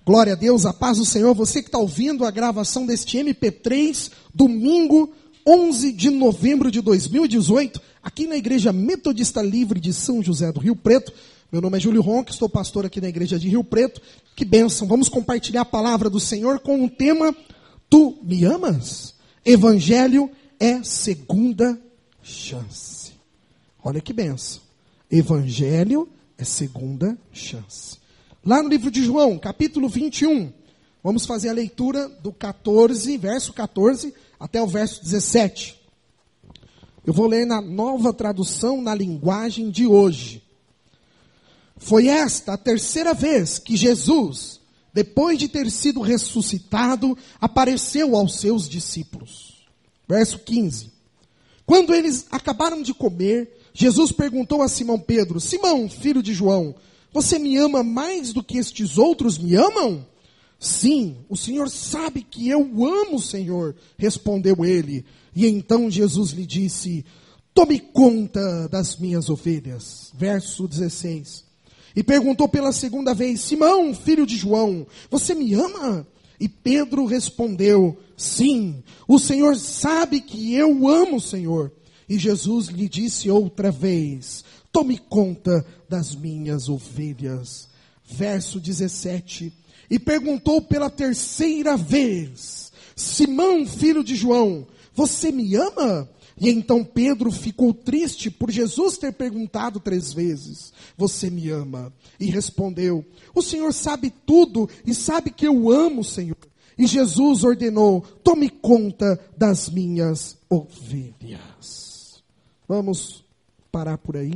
Glória a Deus, a paz do Senhor. Você que está ouvindo a gravação deste MP3, domingo 11 de novembro de 2018, aqui na Igreja Metodista Livre de São José do Rio Preto. Meu nome é Júlio Ronque, estou pastor aqui na Igreja de Rio Preto. Que bênção, vamos compartilhar a palavra do Senhor com o tema Tu me amas? Evangelho é segunda chance. Olha que bênção. Evangelho é segunda chance. Lá no livro de João, capítulo 21, vamos fazer a leitura do 14, verso 14, até o verso 17. Eu vou ler na nova tradução, na linguagem de hoje. Foi esta a terceira vez que Jesus, depois de ter sido ressuscitado, apareceu aos seus discípulos. Verso 15. Quando eles acabaram de comer, Jesus perguntou a Simão Pedro: Simão, filho de João, você me ama mais do que estes outros me amam? Sim, o Senhor sabe que eu amo o Senhor, respondeu ele. E então Jesus lhe disse: tome conta das minhas ovelhas. Verso 16. E perguntou pela segunda vez: Simão, filho de João, você me ama? E Pedro respondeu: sim, o Senhor sabe que eu amo o Senhor. E Jesus lhe disse outra vez: tome conta das minhas ovelhas. Verso 17. E perguntou pela terceira vez: Simão, filho de João, você me ama? E então Pedro ficou triste por Jesus ter perguntado 3 vezes: você me ama? E respondeu: o Senhor sabe tudo e sabe que eu amo o Senhor. E Jesus ordenou: tome conta das minhas ovelhas. Vamos parar por aí.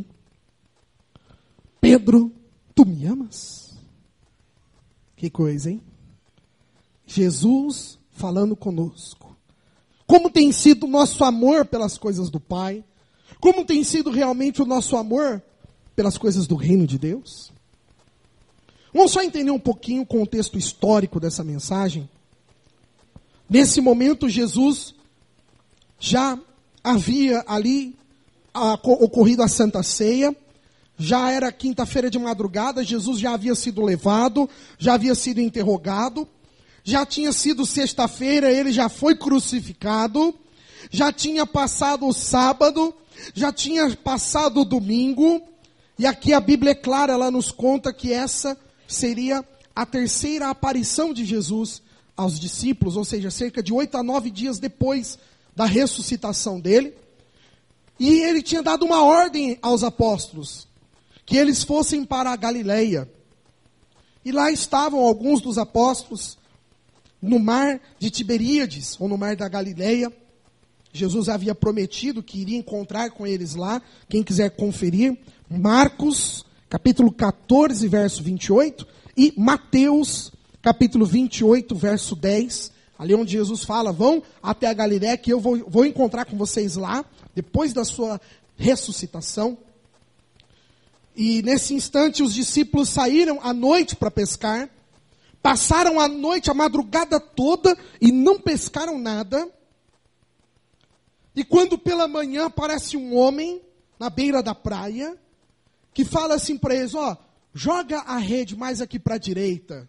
Pedro, tu me amas? Que coisa, hein? Jesus falando conosco. Como tem sido o nosso amor pelas coisas do Pai? Como tem sido realmente o nosso amor pelas coisas do reino de Deus? Vamos só entender um pouquinho o contexto histórico dessa mensagem. Nesse momento, Jesus já havia ali ocorrido a Santa Ceia. Já era quinta-feira de madrugada, Jesus já havia sido levado, já havia sido interrogado, já tinha sido sexta-feira, ele já foi crucificado, já tinha passado o sábado, já tinha passado o domingo, e aqui a Bíblia é clara, ela nos conta que essa seria a terceira aparição de Jesus aos discípulos, ou seja, cerca de 8 a 9 dias depois da ressuscitação dele, e ele tinha dado uma ordem aos apóstolos, que eles fossem para a Galileia. E lá estavam alguns dos apóstolos no mar de Tiberíades, ou no mar da Galileia. Jesus havia prometido que iria encontrar com eles lá. Quem quiser conferir, Marcos, capítulo 14, verso 28, e Mateus, capítulo 28, verso 10, ali onde Jesus fala: vão até a Galileia, que eu vou encontrar com vocês lá, depois da sua ressuscitação. E nesse instante os discípulos saíram à noite para pescar, passaram a noite, a madrugada toda, e não pescaram nada. E quando pela manhã aparece um homem na beira da praia, que fala assim para eles: joga a rede mais aqui para a direita.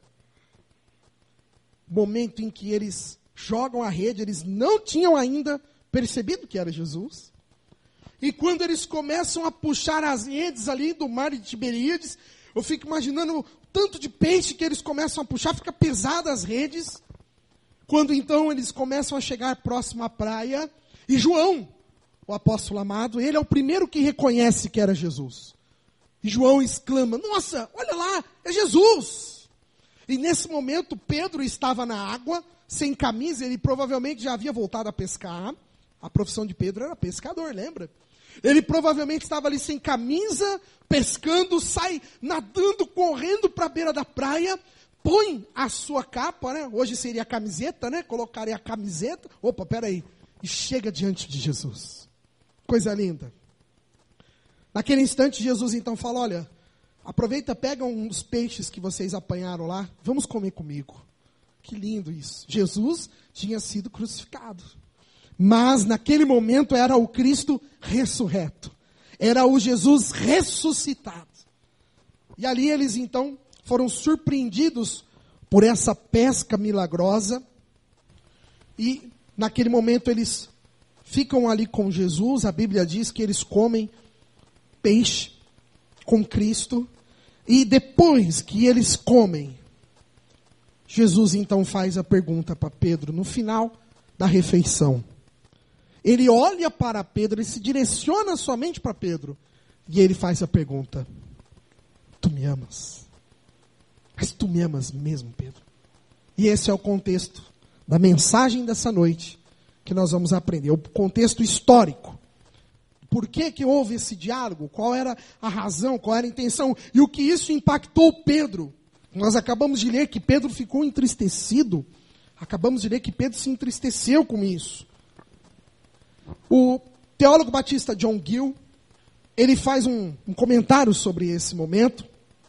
Momento em que eles jogam a rede, eles não tinham ainda percebido que era Jesus. E quando eles começam a puxar as redes ali do mar de Tiberíades, eu fico imaginando o tanto de peixe que eles começam a puxar, fica pesado as redes. Quando então eles começam a chegar próximo à praia, e João, o apóstolo amado, ele é o primeiro que reconhece que era Jesus. E João exclama: nossa, olha lá, é Jesus! E nesse momento Pedro estava na água, sem camisa, ele provavelmente já havia voltado a pescar. A profissão de Pedro era pescador, lembra? Ele provavelmente estava ali sem camisa, pescando, sai nadando, correndo para a beira da praia, põe a sua capa, né? Hoje seria a camiseta, né? Colocaria a camiseta. Opa, peraí. E chega diante de Jesus. Coisa linda. Naquele instante, Jesus então fala: olha, aproveita, pega uns peixes que vocês apanharam lá, vamos comer comigo. Que lindo isso. Jesus tinha sido crucificado. Mas naquele momento era o Cristo ressurreto. Era o Jesus ressuscitado. E ali eles então foram surpreendidos por essa pesca milagrosa. E naquele momento eles ficam ali com Jesus. A Bíblia diz que eles comem peixe com Cristo. E depois que eles comem, Jesus então faz a pergunta para Pedro no final da refeição. Ele olha para Pedro, ele se direciona somente para Pedro. E ele faz a pergunta: tu me amas? Mas tu me amas mesmo, Pedro? E esse é o contexto da mensagem dessa noite que nós vamos aprender. O contexto histórico. Por que houve esse diálogo? Qual era a razão? Qual era a intenção? E o que isso impactou Pedro? Nós acabamos de ler que Pedro ficou entristecido. Acabamos de ler que Pedro se entristeceu com isso. O teólogo batista John Gill, ele faz um comentário sobre esse momento,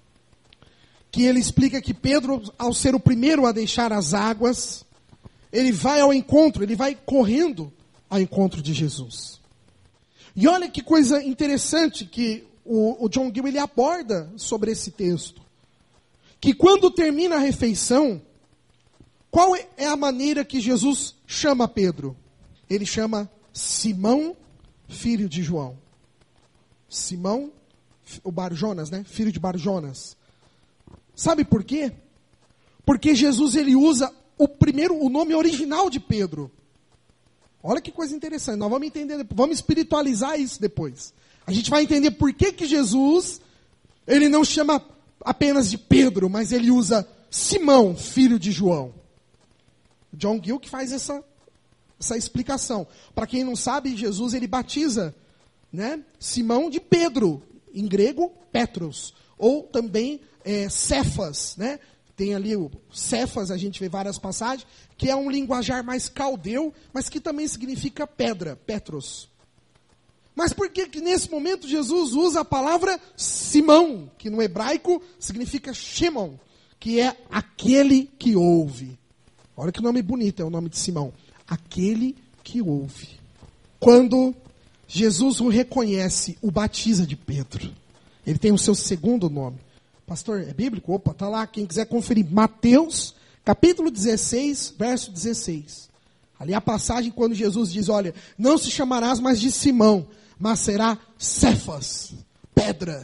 que ele explica que Pedro, ao ser o primeiro a deixar as águas, ele vai ao encontro, ele vai correndo ao encontro de Jesus. E olha que coisa interessante que o John Gill ele aborda sobre esse texto. Que quando termina a refeição, qual é a maneira que Jesus chama Pedro? Ele chama Simão, filho de João. Simão, o Barjonas, né? Filho de Barjonas. Sabe por quê? Porque Jesus ele usa o nome original de Pedro. Olha que coisa interessante. Nós vamos entender, vamos espiritualizar isso depois. A gente vai entender por que Jesus ele não chama apenas de Pedro, mas ele usa Simão, filho de João. John Gill que faz essa explicação. Para quem não sabe, Jesus ele batiza, né, Simão de Pedro, em grego Petros, ou também Cefas, né? Tem ali o Cefas, a gente vê várias passagens, que é um linguajar mais caldeu, mas que também significa pedra, Petros. Mas por que nesse momento Jesus usa a palavra Simão, que no hebraico significa Shimon, que é aquele que ouve? Olha que nome bonito é o nome de Simão. Aquele que ouve. Quando Jesus o reconhece, o batiza de Pedro. Ele tem o seu segundo nome. Pastor, é bíblico? Opa, está lá. Quem quiser conferir. Mateus, capítulo 16, verso 16. Ali a passagem quando Jesus diz, olha, não se chamarás mais de Simão, mas será Cefas, pedra.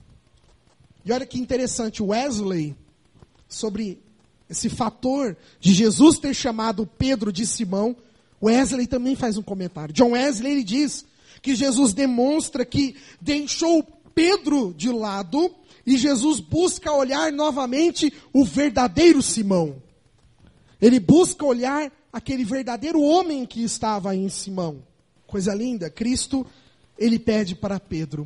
E olha que interessante, Wesley, sobre esse fator de Jesus ter chamado Pedro de Simão, Wesley também faz um comentário. John Wesley ele diz que Jesus demonstra que deixou Pedro de lado e Jesus busca olhar novamente o verdadeiro Simão. Ele busca olhar aquele verdadeiro homem que estava em Simão. Coisa linda, Cristo, ele pede para Pedro,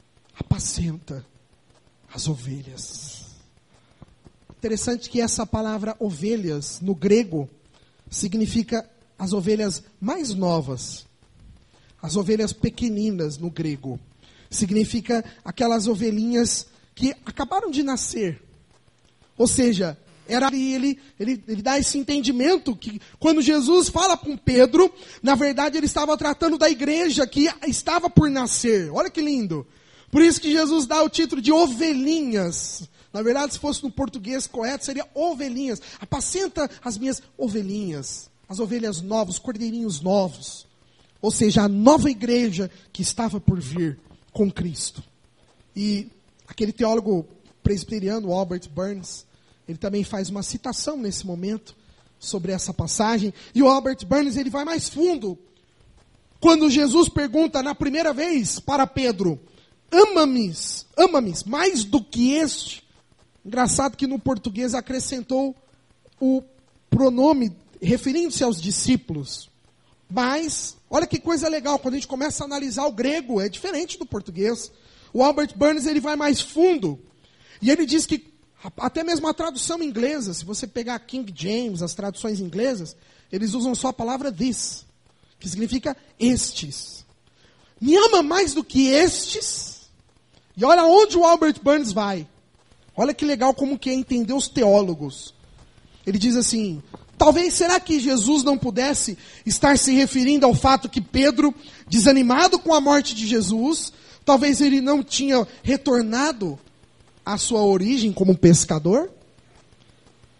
apacenta as ovelhas. Interessante que essa palavra ovelhas, no grego, significa as ovelhas mais novas. As ovelhas pequeninas, no grego. Significa aquelas ovelhinhas que acabaram de nascer. Ou seja, ele dá esse entendimento que quando Jesus fala com Pedro, na verdade ele estava tratando da igreja que estava por nascer. Olha que lindo. Por isso que Jesus dá o título de ovelhinhas. Na verdade, se fosse no português correto, seria ovelhinhas. Apacenta as minhas ovelhinhas. As ovelhas novas, os cordeirinhos novos. Ou seja, a nova igreja que estava por vir com Cristo. E aquele teólogo presbiteriano, Albert Burns, ele também faz uma citação nesse momento sobre essa passagem. E o Albert Burns, ele vai mais fundo. Quando Jesus pergunta na primeira vez para Pedro, ama-me mais do que este. Engraçado que no português acrescentou o pronome referindo-se aos discípulos. Mas, olha que coisa legal, quando a gente começa a analisar o grego, é diferente do português. O Albert Burns, ele vai mais fundo. E ele diz que, até mesmo a tradução inglesa, se você pegar King James, as traduções inglesas, eles usam só a palavra this, que significa estes. Me ama mais do que estes? E olha onde o Albert Burns vai. Olha que legal como que é entender os teólogos. Ele diz assim, talvez, será que Jesus não pudesse estar se referindo ao fato que Pedro, desanimado com a morte de Jesus, talvez ele não tinha retornado à sua origem como pescador?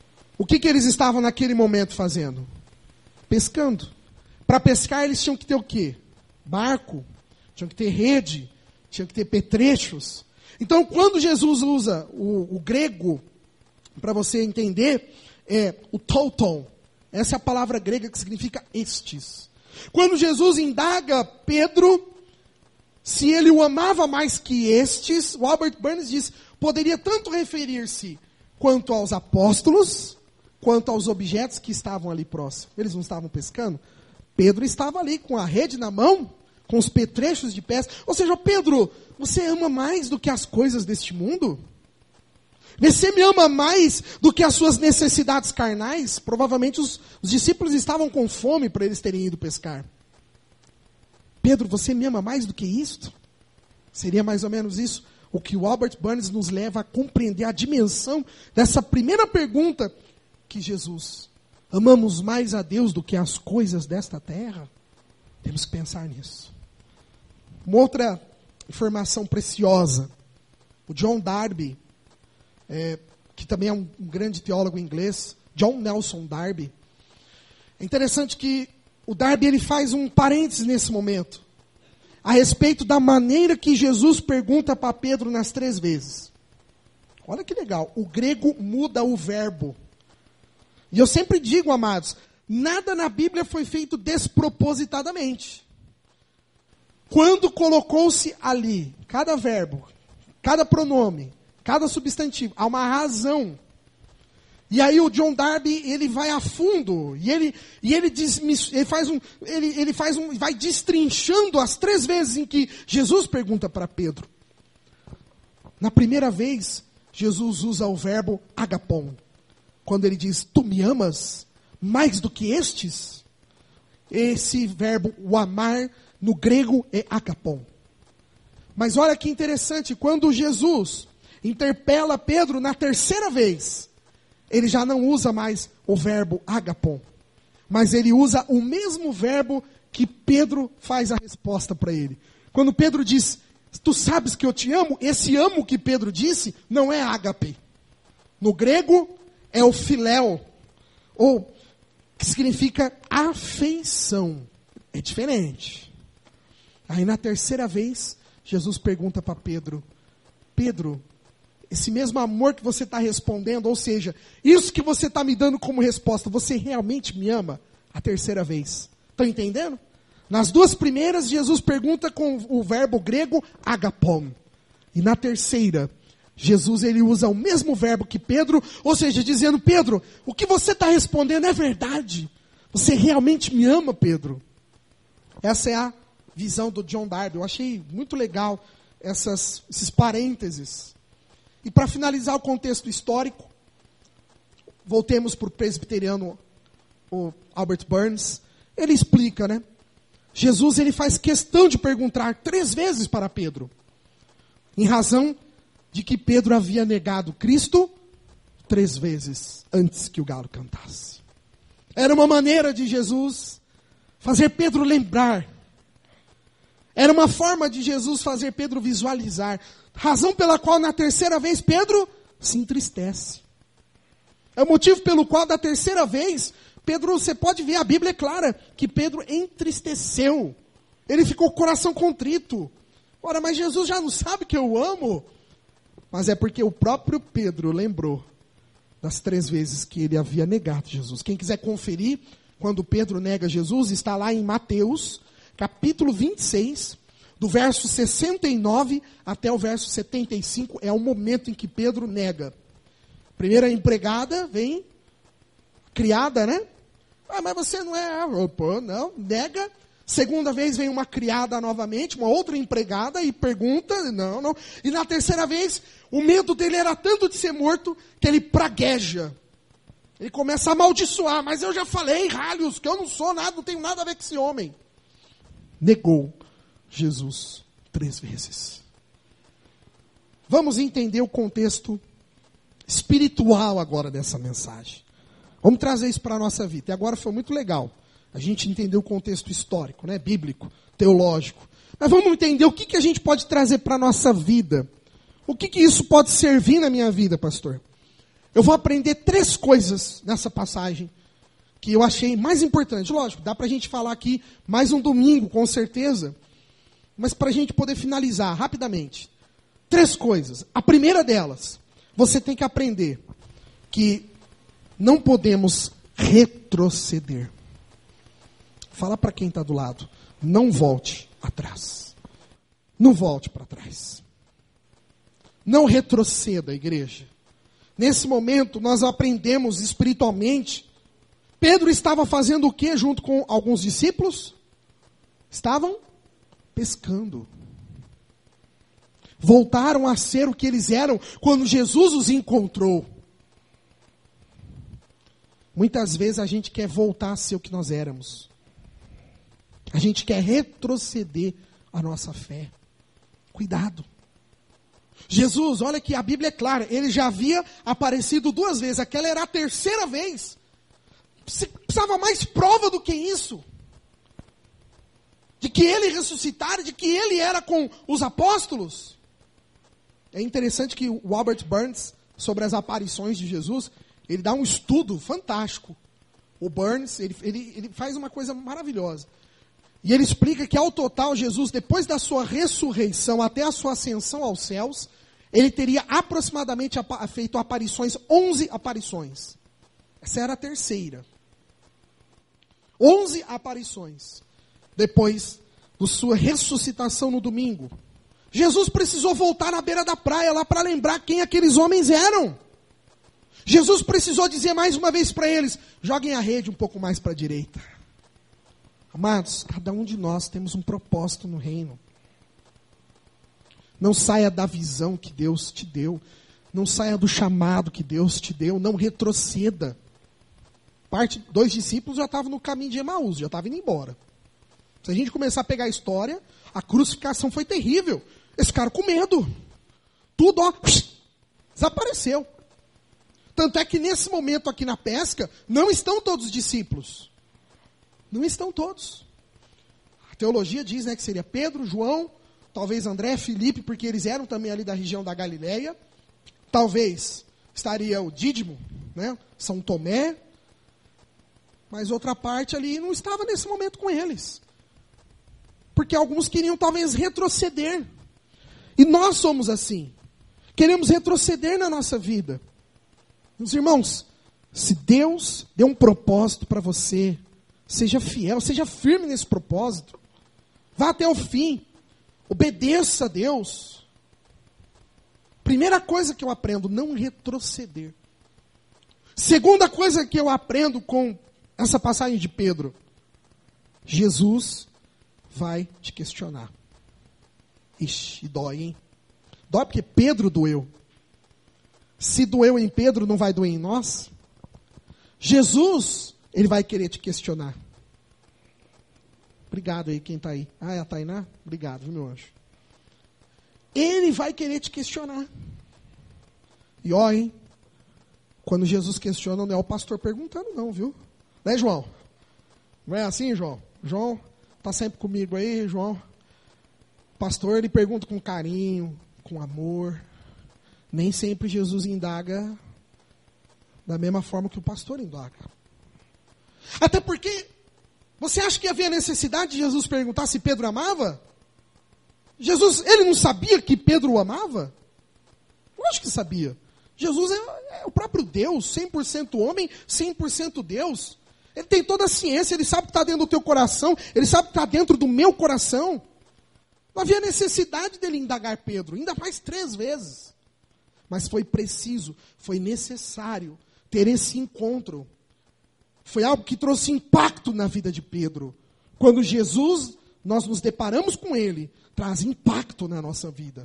O que eles estavam naquele momento fazendo? Pescando. Para pescar eles tinham que ter o quê? Barco, tinham que ter rede, tinham que ter petrechos. Então, quando Jesus usa o grego, para você entender, é o tauton. Essa é a palavra grega que significa estes. Quando Jesus indaga Pedro se ele o amava mais que estes, o Albert Barnes diz, poderia tanto referir-se quanto aos apóstolos, quanto aos objetos que estavam ali próximos. Eles não estavam pescando? Pedro estava ali com a rede na mão, com os petrechos de pesca. Ou seja, Pedro, você ama mais do que as coisas deste mundo? Você me ama mais do que as suas necessidades carnais? Provavelmente os discípulos estavam com fome para eles terem ido pescar. Pedro, você me ama mais do que isto? Seria mais ou menos isso o que o Albert Barnes nos leva a compreender a dimensão dessa primeira pergunta que Jesus. Amamos mais a Deus do que as coisas desta terra? Temos que pensar nisso. Uma outra informação preciosa. O John Darby, que também é um grande teólogo inglês, John Nelson Darby. É interessante que o Darby ele faz um parênteses nesse momento, a respeito da maneira que Jesus pergunta para Pedro nas 3 vezes. Olha que legal, o grego muda o verbo. E eu sempre digo, amados, nada na Bíblia foi feito despropositadamente. Quando colocou-se ali, cada verbo, cada pronome, cada substantivo, há uma razão. E aí o John Darby, ele vai a fundo, e ele vai destrinchando as 3 vezes em que Jesus pergunta para Pedro. Na primeira vez, Jesus usa o verbo agapon. Quando ele diz, tu me amas mais do que estes? Esse verbo, o amar, no grego é agapon. Mas olha que interessante, quando Jesus interpela Pedro na 3ª vez, ele já não usa mais o verbo agapon, mas ele usa o mesmo verbo que Pedro faz a resposta para ele. Quando Pedro diz, tu sabes que eu te amo, esse amo que Pedro disse não é ágape. No grego é o filéu, ou que significa afeição. É diferente. Aí na 3ª vez, Jesus pergunta para Pedro, Pedro, esse mesmo amor que você está respondendo, ou seja, isso que você está me dando como resposta, você realmente me ama? A 3ª vez. Estão entendendo? Nas 2 primeiras, Jesus pergunta com o verbo grego agapon. E na 3ª, Jesus ele usa o mesmo verbo que Pedro, ou seja, dizendo, Pedro, o que você está respondendo é verdade. Você realmente me ama, Pedro? Essa é a visão do John Darby. Eu achei muito legal esses parênteses. E para finalizar o contexto histórico, voltemos para o presbiteriano o Albert Barnes. Ele explica, né? Jesus ele faz questão de perguntar 3 vezes para Pedro, em razão de que Pedro havia negado Cristo 3 vezes antes que o galo cantasse. Era uma maneira de Jesus fazer Pedro lembrar. Era uma forma de Jesus fazer Pedro visualizar. Razão pela qual na 3ª vez Pedro se entristece. É o motivo pelo qual da 3ª vez, Pedro, você pode ver, a Bíblia é clara, que Pedro entristeceu. Ele ficou com o coração contrito. Ora, mas Jesus já não sabe que eu amo? Mas é porque o próprio Pedro lembrou das 3 vezes que ele havia negado Jesus. Quem quiser conferir, quando Pedro nega Jesus, está lá em Mateus, capítulo 26, do verso 69 até o verso 75, é o momento em que Pedro nega. Primeira empregada vem, criada, né? Ah, mas você não é... Opa, não, nega. Segunda vez vem uma criada novamente, uma outra empregada, e pergunta, não. E na 3ª vez, o medo dele era tanto de ser morto, que ele pragueja. Ele começa a amaldiçoar, mas eu já falei, ralhos, que eu não sou nada, não tenho nada a ver com esse homem. Negou Jesus 3 vezes. Vamos entender o contexto espiritual agora dessa mensagem. Vamos trazer isso para a nossa vida. E agora foi muito legal a gente entender o contexto histórico, né? Bíblico, teológico. Mas vamos entender o que a gente pode trazer para a nossa vida. O que isso pode servir na minha vida, pastor? Eu vou aprender 3 coisas nessa passagem que eu achei mais importante. Lógico, dá para a gente falar aqui mais um domingo, com certeza. Mas para a gente poder finalizar rapidamente. 3 coisas. A primeira delas, você tem que aprender que não podemos retroceder. Fala para quem está do lado. Não volte atrás. Não volte para trás. Não retroceda, igreja. Nesse momento, nós aprendemos espiritualmente. Pedro estava fazendo o que junto com alguns discípulos? Estavam pescando. Voltaram a ser o que eles eram quando Jesus os encontrou. Muitas vezes a gente quer voltar a ser o que nós éramos. A gente quer retroceder a nossa fé. Cuidado. Jesus, olha que a Bíblia é clara, ele já havia aparecido 2 vezes, aquela era a 3ª vez. Precisava mais prova do que isso. De que ele ressuscitara, de que ele era com os apóstolos. É interessante que o Albert Burns, sobre as aparições de Jesus, ele dá um estudo fantástico. O Burns, ele faz uma coisa maravilhosa. E ele explica que, ao total, Jesus, depois da sua ressurreição até a sua ascensão aos céus, ele teria aproximadamente feito aparições, 11 aparições. Essa era a 3ª. 11 aparições. Depois da sua ressuscitação no domingo. Jesus precisou voltar na beira da praia lá para lembrar quem aqueles homens eram. Jesus precisou dizer mais uma vez para eles, joguem a rede um pouco mais para a direita. Amados, cada um de nós temos um propósito no reino. Não saia da visão que Deus te deu. Não saia do chamado que Deus te deu. Não retroceda. 2 discípulos já estavam no caminho de Emaús, já estavam indo embora. Se a gente começar a pegar a história, a crucificação foi terrível. Eles ficaram com medo. Tudo, ó, desapareceu. Tanto é que nesse momento aqui na pesca, não estão todos os discípulos. Não estão todos. A teologia diz, né, que seria Pedro, João, talvez André, Filipe, porque eles eram também ali da região da Galileia. Talvez estaria o Dídimo, né, São Tomé. Mas outra parte ali não estava nesse momento com eles. Porque alguns queriam talvez retroceder. E nós somos assim. Queremos retroceder na nossa vida. Meus irmãos, se Deus deu um propósito para você, seja fiel, seja firme nesse propósito. Vá até o fim. Obedeça a Deus. Primeira coisa que eu aprendo, não retroceder. Segunda coisa que eu aprendo com essa passagem de Pedro. Jesus vai te questionar. Ixi, dói, hein? Dói porque Pedro doeu. Se doeu em Pedro, não vai doer em nós? Jesus, ele vai querer te questionar. Obrigado aí, quem está aí. Ah, é a Tainá? Obrigado, viu, meu anjo? Ele vai querer te questionar. E ó, hein? Quando Jesus questiona, não é o pastor perguntando, não, viu? Né, João? Não é assim, João? João está sempre comigo aí, João. O pastor, ele pergunta com carinho, com amor. Nem sempre Jesus indaga da mesma forma que o pastor indaga. Até porque, você acha que havia necessidade de Jesus perguntar se Pedro amava? Jesus, ele não sabia que Pedro o amava? Eu acho que sabia. Jesus é o próprio Deus, 100% homem, 100% Deus. Ele tem toda a ciência, ele sabe que está dentro do teu coração, ele sabe que está dentro do meu coração. Não havia necessidade dele indagar Pedro, ainda mais 3 vezes. Mas foi preciso, foi necessário ter esse encontro. Foi algo que trouxe impacto na vida de Pedro. Quando Jesus, nós nos deparamos com ele, traz impacto na nossa vida.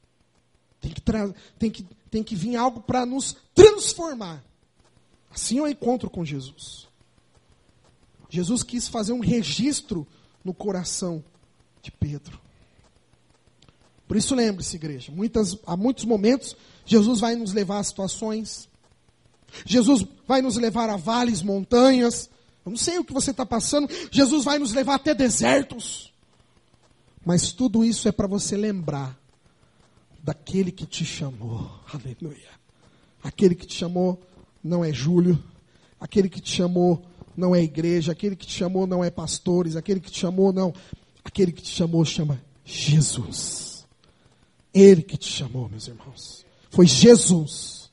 Tem que vir algo para nos transformar. Assim é o encontro com Jesus. Jesus quis fazer um registro no coração de Pedro. Por isso lembre-se, igreja, há muitos momentos, Jesus vai nos levar a situações. Jesus vai nos levar a vales, montanhas. Eu não sei o que você está passando. Jesus vai nos levar até desertos. Mas tudo isso é para você lembrar daquele que te chamou. Aleluia. Aquele que te chamou não é Júlio. Aquele que te chamou não é igreja. Aquele que te chamou não é pastores. Aquele que te chamou não. Aquele que te chamou chama Jesus. Ele que te chamou, meus irmãos. Foi Jesus.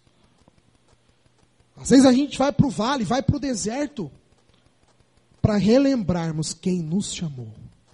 Às vezes a gente vai para o vale, vai para o deserto, para relembrarmos quem nos chamou.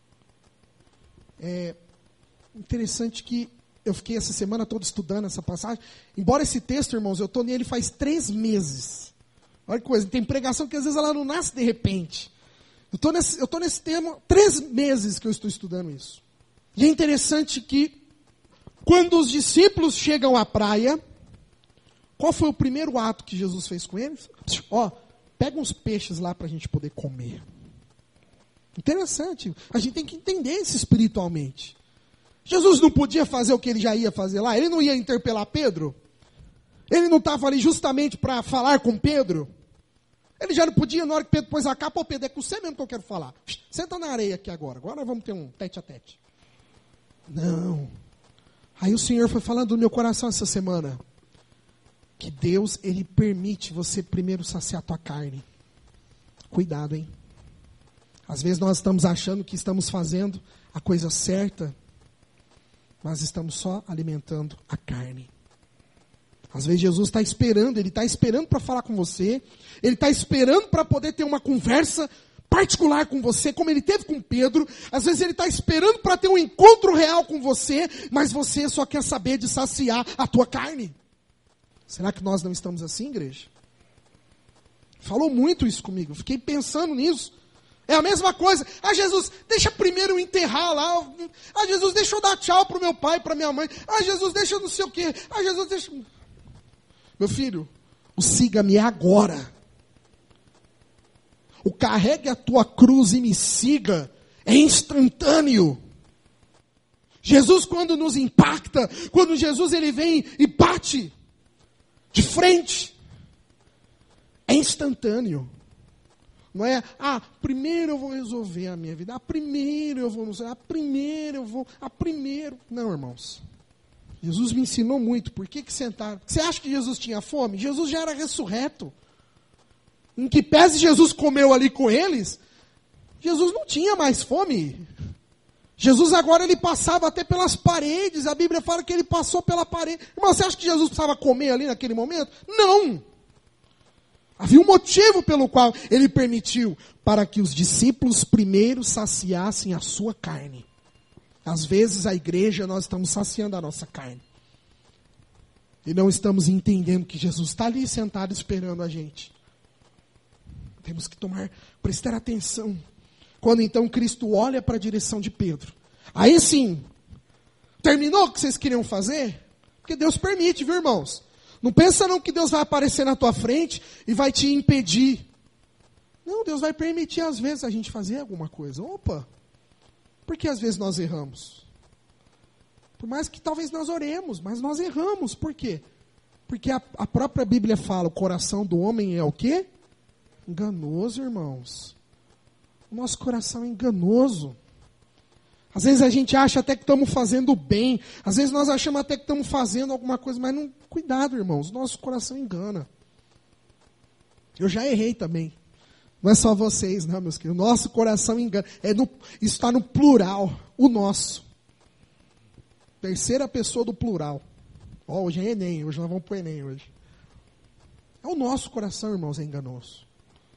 É interessante que eu fiquei essa semana toda estudando essa passagem. Embora esse texto, irmãos, eu estou nele faz 3 meses. Olha que coisa, tem pregação que às vezes ela não nasce de repente. Eu estou nesse tema 3 meses que eu estou estudando isso. E é interessante que quando os discípulos chegam à praia, qual foi o primeiro ato que Jesus fez com eles? Ó, pega uns peixes lá para a gente poder comer. Interessante. A gente tem que entender isso espiritualmente. Jesus não podia fazer o que ele já ia fazer lá? Ele não ia interpelar Pedro? Ele não estava ali justamente para falar com Pedro? Ele já não podia, na hora que Pedro pôs a capa, ô Pedro, é com você mesmo que eu quero falar. Senta na areia aqui agora. Agora nós vamos ter um tete a tete. Não. Aí o Senhor foi falando no meu coração essa semana. Que Deus, Ele permite você primeiro saciar a tua carne. Cuidado, hein? Às vezes nós estamos achando que estamos fazendo a coisa certa, mas estamos só alimentando a carne. Às vezes Jesus está esperando, Ele está esperando para falar com você, Ele está esperando para poder ter uma conversa particular com você, como Ele teve com Pedro. Às vezes Ele está esperando para ter um encontro real com você, mas você só quer saber de saciar a tua carne. Será que nós não estamos assim, igreja? Falou muito isso comigo, eu fiquei pensando nisso. É a mesma coisa. Ah, Jesus, deixa primeiro eu enterrar lá. Ah, Jesus, deixa eu dar tchau pro meu pai, pra minha mãe. Ah, Jesus, deixa eu não sei o quê. Ah, Jesus, deixa... Meu filho, o siga-me agora. O carregue a tua cruz e me siga. É instantâneo. Jesus, quando nos impacta, quando Jesus ele vem e bate de frente, é instantâneo. Não é, primeiro eu vou resolver a minha vida. Primeiro eu vou, primeiro. Não, irmãos. Jesus me ensinou muito. Por que sentaram? Você acha que Jesus tinha fome? Jesus já era ressurreto. Em que pese Jesus comeu ali com eles, Jesus não tinha mais fome. Jesus agora ele passava até pelas paredes. A Bíblia fala que ele passou pela parede. Irmão, você acha que Jesus precisava comer ali naquele momento? Não. Havia um motivo pelo qual ele permitiu, para que os discípulos primeiro saciassem a sua carne. Às vezes a igreja, nós estamos saciando a nossa carne. E não estamos entendendo que Jesus está ali sentado esperando a gente. Temos que prestar atenção. Quando então Cristo olha para a direção de Pedro. Aí sim, terminou o que vocês queriam fazer? Porque Deus permite, viu, irmãos? Não pensa não que Deus vai aparecer na tua frente e vai te impedir. Não, Deus vai permitir às vezes a gente fazer alguma coisa. Opa! Por que às vezes nós erramos? Por mais que talvez nós oremos, mas nós erramos. Por quê? Porque a própria Bíblia fala, o coração do homem é o quê? Enganoso, irmãos. O nosso coração é enganoso. Às vezes a gente acha até que estamos fazendo bem. Às vezes nós achamos até que estamos fazendo alguma coisa, mas não. Cuidado, irmãos. Nosso coração engana. Eu já errei também. Não é só vocês, não, meus queridos. O nosso coração engana. Isso está no plural. O nosso. Terceira pessoa do plural. Hoje é Enem. Hoje nós vamos para o Enem hoje. É o nosso coração, irmãos, é enganoso.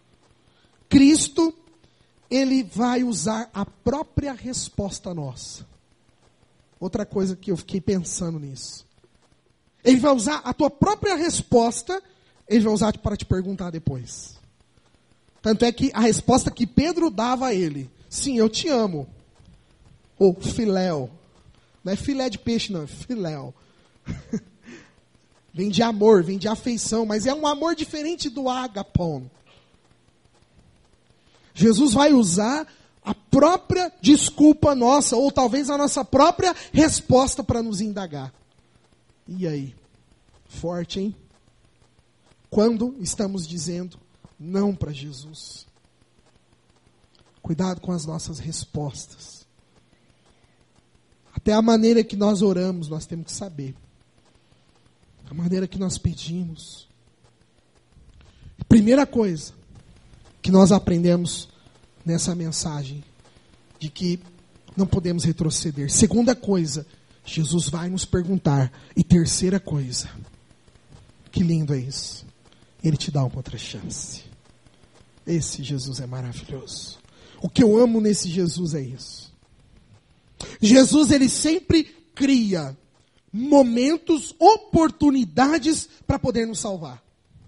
Cristo, Ele vai usar a própria resposta nossa. Outra coisa que eu fiquei pensando nisso. Ele vai usar a tua própria resposta, Ele vai usar para te perguntar depois. Tanto é que a resposta que Pedro dava a ele, sim, eu te amo. Ou filéu. Não é filé de peixe, não, é filéu. Vem de amor, vem de afeição, mas é um amor diferente do agapon. Jesus vai usar a própria desculpa nossa, ou talvez a nossa própria resposta para nos indagar. E aí? Forte, hein? Quando estamos dizendo não para Jesus. Cuidado com as nossas respostas. Até a maneira que nós oramos, nós temos que saber. a maneira que nós pedimos. Primeira coisa que nós aprendemos nessa mensagem, de que não podemos retroceder. Segunda coisa, Jesus vai nos perguntar. E terceira coisa, que lindo é isso, Ele te dá uma outra chance. Esse Jesus é maravilhoso. O que eu amo nesse Jesus é isso. Jesus, Ele sempre cria momentos, oportunidades para poder nos salvar.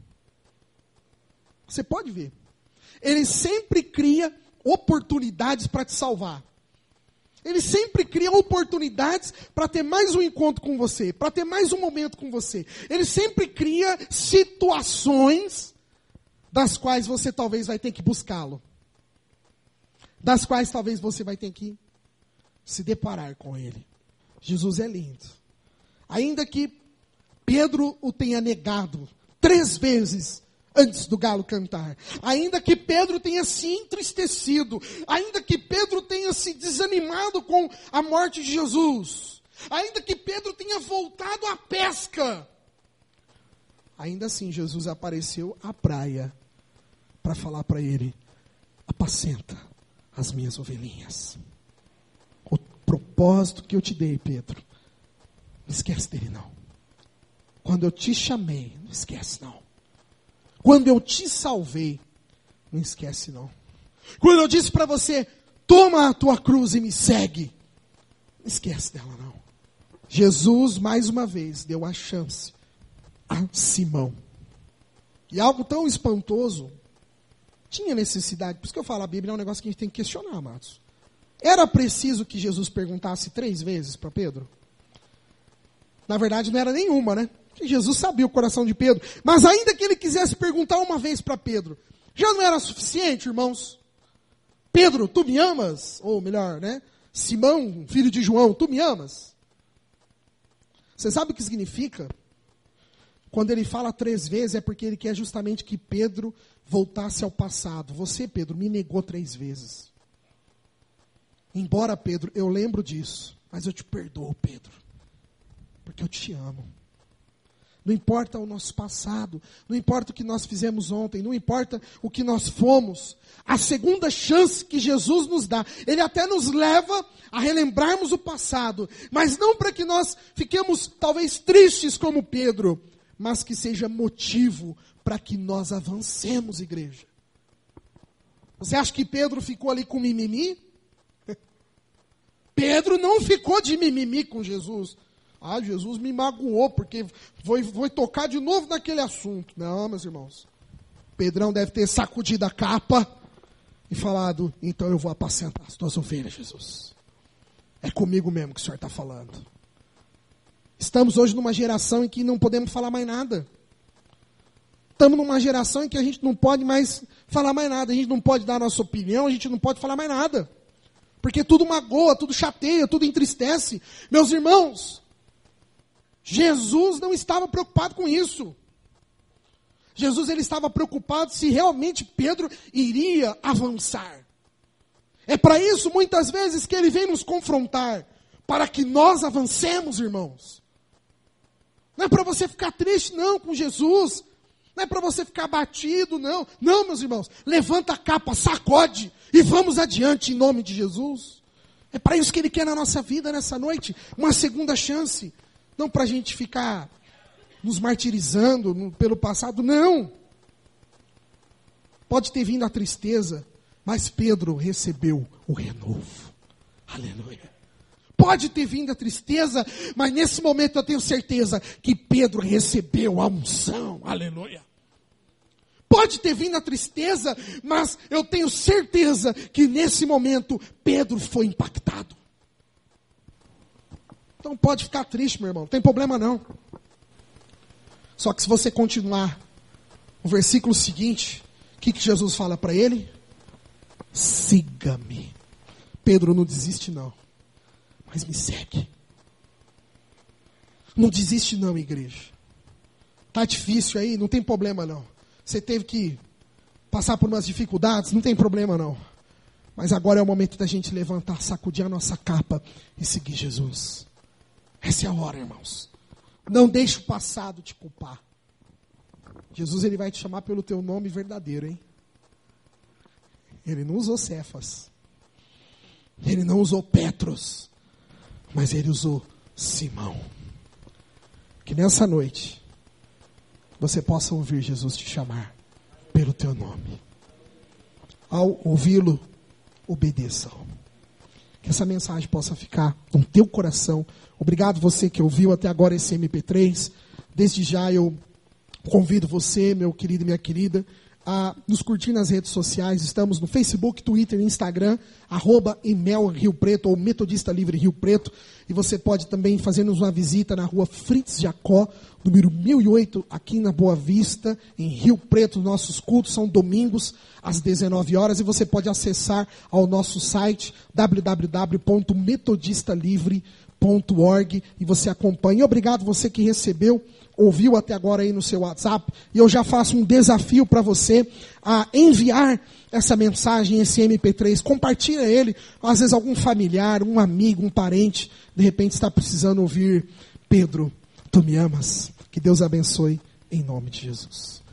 Você pode ver. Ele sempre cria oportunidades para te salvar. Ele sempre cria oportunidades para ter mais um encontro com você, para ter mais um momento com você. Ele sempre cria situações das quais você talvez vai ter que buscá-lo. Das quais talvez você vai ter que se deparar com ele. Jesus é lindo. Ainda que Pedro o tenha negado 3 vezes antes do galo cantar, ainda que Pedro tenha se entristecido, ainda que Pedro tenha se desanimado com a morte de Jesus, ainda que Pedro tenha voltado à pesca, ainda assim Jesus apareceu à praia para falar para ele: apacenta as minhas ovelhinhas. O propósito que eu te dei, Pedro, não esquece dele não. Quando eu te chamei, não esquece não. Quando eu te salvei, não esquece não. Quando eu disse para você: toma a tua cruz e me segue, não esquece dela não. Jesus, mais uma vez, deu a chance a Simão. E algo tão espantoso, tinha necessidade. Por isso que eu falo, a Bíblia é um negócio que a gente tem que questionar, amados. Era preciso que Jesus perguntasse 3 vezes para Pedro? Na verdade, não era nenhuma, né? Jesus sabia o coração de Pedro. Mas ainda que ele quisesse perguntar uma vez para Pedro, já não era suficiente, irmãos? Pedro, tu me amas? Ou melhor, né? Simão, filho de João, tu me amas? Você sabe o que significa? Quando ele fala 3 vezes, é porque ele quer justamente que Pedro voltasse ao passado. Você, Pedro, me negou 3 vezes. Embora, Pedro, eu lembro disso, mas eu te perdoo, Pedro, porque eu te amo. Não importa o nosso passado, não importa o que nós fizemos ontem, não importa o que nós fomos. A segunda chance que Jesus nos dá, Ele até nos leva a relembrarmos o passado, mas não para que nós fiquemos talvez tristes como Pedro, mas que seja motivo para que nós avancemos, igreja. Você acha que Pedro ficou ali com mimimi? Pedro não ficou de mimimi com Jesus. Ah, Jesus me magoou porque vou tocar de novo naquele assunto. Não, meus irmãos. Pedrão deve ter sacudido a capa e falado: então eu vou apacentar as tuas ovelhas, Jesus. É comigo mesmo que o Senhor está falando. Estamos hoje numa geração em que não podemos falar mais nada. Estamos numa geração em que a gente não pode mais falar mais nada. A gente não pode dar a nossa opinião, a gente não pode falar mais nada. Porque tudo magoa, tudo chateia, tudo entristece. Meus irmãos, Jesus não estava preocupado com isso. Jesus, ele estava preocupado se realmente Pedro iria avançar. É para isso, muitas vezes, que ele vem nos confrontar, para que nós avancemos, irmãos. Não é para você ficar triste, não, com Jesus. Não é para você ficar abatido, não. Não, meus irmãos, levanta a capa, sacode e vamos adiante em nome de Jesus. É para isso que Ele quer na nossa vida nessa noite, uma segunda chance. Não para a gente ficar nos martirizando pelo passado, não. Pode ter vindo a tristeza, mas Pedro recebeu o renovo. Aleluia. Pode ter vindo a tristeza, mas nesse momento eu tenho certeza que Pedro recebeu a unção. Aleluia. Pode ter vindo a tristeza, mas eu tenho certeza que nesse momento Pedro foi impactado. Então pode ficar triste, meu irmão, não tem problema não. Só que se você continuar o versículo seguinte, o que Jesus fala para ele? Siga-me. Pedro, não desiste não, mas me segue. Não desiste não, igreja. Tá difícil aí, não tem problema não. Você teve que passar por umas dificuldades, não tem problema não. Mas agora é o momento da gente levantar, sacudir a nossa capa e seguir Jesus. Essa é a hora, irmãos. Não deixe o passado te culpar. Jesus, ele vai te chamar pelo teu nome verdadeiro, hein? Ele não usou Cefas. Ele não usou Petros. Mas ele usou Simão. Que nessa noite você possa ouvir Jesus te chamar pelo teu nome. Ao ouvi-lo, obedeçam. Que essa mensagem possa ficar no teu coração. Obrigado você que ouviu até agora esse MP3. Desde já eu convido você, meu querido e minha querida, a nos curtir nas redes sociais. Estamos no Facebook, Twitter e Instagram, @Emel Rio Preto ou Metodista Livre Rio Preto. E você pode também fazer-nos uma visita na rua Fritz Jacó, número 1008, aqui na Boa Vista, em Rio Preto. Nossos cultos são domingos às 19 horas. E você pode acessar ao nosso site www.metodistalivre.org e você acompanha. E obrigado você que ouviu até agora aí no seu WhatsApp. E eu já faço um desafio para você a enviar essa mensagem, esse MP3. Compartilha ele. Às vezes algum familiar, um amigo, um parente, de repente está precisando ouvir: Pedro, tu me amas. Que Deus abençoe em nome de Jesus.